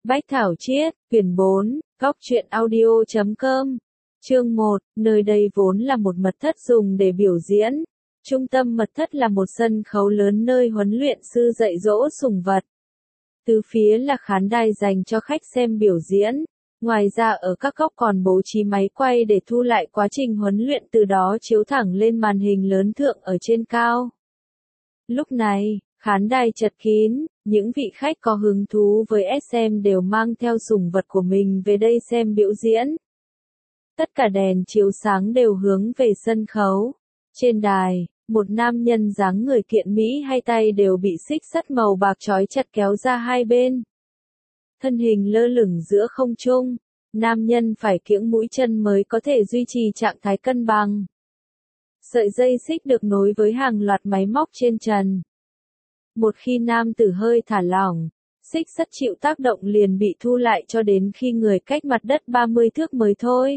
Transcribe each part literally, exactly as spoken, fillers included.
Bách Thảo Chiết, quyển bốn, góc truyện audio chấm com. Chương một, nơi đây vốn là một mật thất dùng để biểu diễn. Trung tâm mật thất là một sân khấu lớn nơi huấn luyện sư dạy dỗ sủng vật. Từ phía là khán đài dành cho khách xem biểu diễn. Ngoài ra ở các góc còn bố trí máy quay để thu lại quá trình huấn luyện, từ đó chiếu thẳng lên màn hình lớn thượng ở trên cao. Lúc này, khán đài chật kín, những vị khách có hứng thú với ét em đều mang theo sủng vật của mình về đây xem biểu diễn. Tất cả đèn chiếu sáng đều hướng về sân khấu. Trên đài, một nam nhân dáng người kiện mỹ, hai tay đều bị xích sắt màu bạc trói chặt kéo ra hai bên. Thân hình lơ lửng giữa không trung, nam nhân phải kiễng mũi chân mới có thể duy trì trạng thái cân bằng. Sợi dây xích được nối với hàng loạt máy móc trên trần. Một khi nam tử hơi thả lỏng, xích sắt chịu tác động liền bị thu lại cho đến khi người cách mặt đất ba mươi thước mới thôi.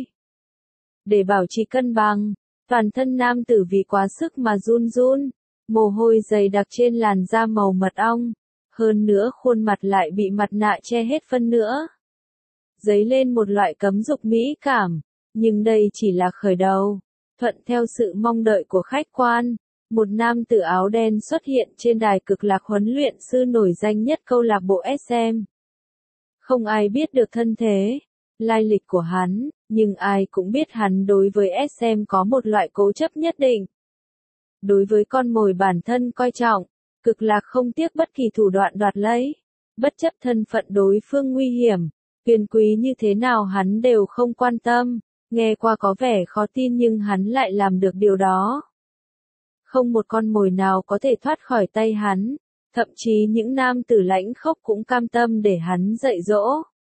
Để bảo trì cân bằng, toàn thân nam tử vì quá sức mà run run, mồ hôi dày đặc trên làn da màu mật ong, hơn nữa khuôn mặt lại bị mặt nạ che hết phân nữa. Dấy lên một loại cấm dục mỹ cảm, nhưng đây chỉ là khởi đầu. Thuận theo sự mong đợi của khách quan, một nam tử áo đen xuất hiện trên đài cực lạc huấn luyện sư nổi danh nhất câu lạc bộ ét em. Không ai biết được thân thế, lai lịch của hắn, nhưng ai cũng biết hắn đối với ét em có một loại cố chấp nhất định. Đối với con mồi bản thân coi trọng, cực lạc không tiếc bất kỳ thủ đoạn đoạt lấy, bất chấp thân phận đối phương nguy hiểm, quyền quý như thế nào hắn đều không quan tâm. Nghe qua có vẻ khó tin nhưng hắn lại làm được điều đó. Không một con mồi nào có thể thoát khỏi tay hắn, thậm chí những nam tử lãnh khốc cũng cam tâm để hắn dạy dỗ.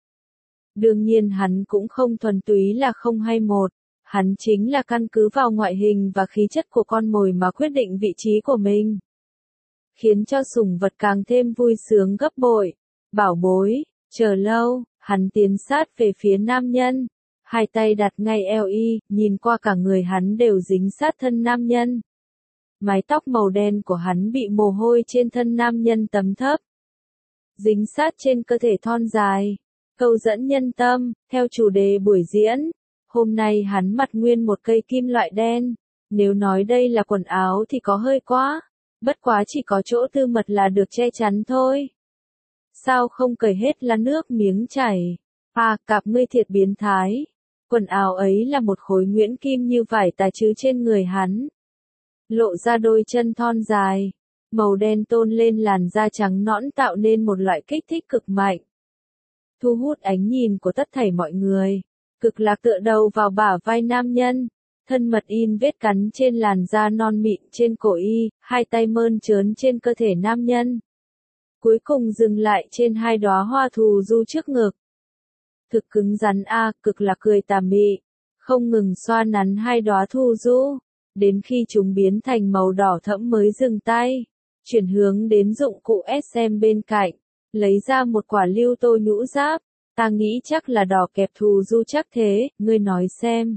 Đương nhiên hắn cũng không thuần túy là không hay một, hắn chính là căn cứ vào ngoại hình và khí chất của con mồi mà quyết định vị trí của mình. Khiến cho sủng vật càng thêm vui sướng gấp bội. Bảo bối, chờ lâu, hắn tiến sát về phía nam nhân. Hai tay đặt ngay eo y, nhìn qua cả người hắn đều dính sát thân nam nhân. Mái tóc màu đen của hắn bị mồ hôi trên thân nam nhân tấm thấp. Dính sát trên cơ thể thon dài. Câu dẫn nhân tâm, theo chủ đề buổi diễn. Hôm nay hắn mặc nguyên một cây kim loại đen. Nếu nói đây là quần áo thì có hơi quá. Bất quá chỉ có chỗ tư mật là được che chắn thôi. Sao không cởi hết là nước miếng chảy. À, cặp ngươi thiệt biến thái. Quần áo ấy là một khối nhuyễn kim như vải tà chứ trên người hắn. Lộ ra đôi chân thon dài, màu đen tôn lên làn da trắng nõn tạo nên một loại kích thích cực mạnh. Thu hút ánh nhìn của tất thảy mọi người, cực lạc tựa đầu vào bả vai nam nhân, thân mật in vết cắn trên làn da non mịn trên cổ y, hai tay mơn trớn trên cơ thể nam nhân. Cuối cùng dừng lại trên hai đóa hoa thù du trước ngực. Thực cứng rắn a, cực lạc cười tà mị, không ngừng xoa nắn hai đóa thu du, đến khi chúng biến thành màu đỏ thẫm mới dừng tay, chuyển hướng đến dụng cụ ét em bên cạnh, lấy ra một quả lưu tô nhũ giáp, ta nghĩ chắc là đỏ kẹp thù du chắc thế, ngươi nói xem.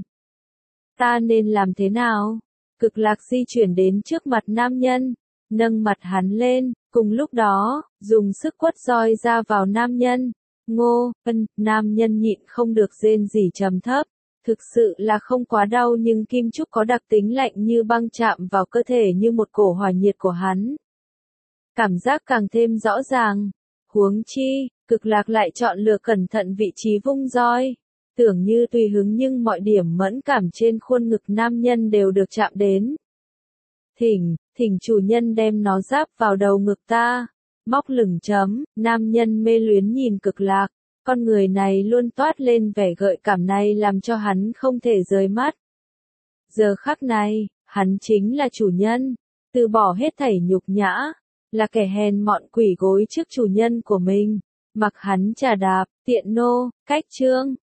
Ta nên làm thế nào? Cực lạc di chuyển đến trước mặt nam nhân, nâng mặt hắn lên, cùng lúc đó, dùng sức quất roi ra vào nam nhân. Ngô, ân, nam nhân nhịn không được rên rỉ trầm thấp. Thực sự là không quá đau nhưng kim trúc có đặc tính lạnh như băng chạm vào cơ thể như một cổ hỏa nhiệt của hắn. Cảm giác càng thêm rõ ràng. Huống chi, cực lạc lại chọn lựa cẩn thận vị trí vung roi. Tưởng như tùy hứng nhưng mọi điểm mẫn cảm trên khuôn ngực nam nhân đều được chạm đến. Thỉnh, thỉnh chủ nhân đem nó giáp vào đầu ngực ta. Móc lửng chấm, nam nhân mê luyến nhìn cực lạc, con người này luôn toát lên vẻ gợi cảm này làm cho hắn không thể rời mắt. Giờ khắc này, hắn chính là chủ nhân, từ bỏ hết thảy nhục nhã, là kẻ hèn mọn quỳ gối trước chủ nhân của mình, mặc hắn trà đạp, tiện nô, cách chương.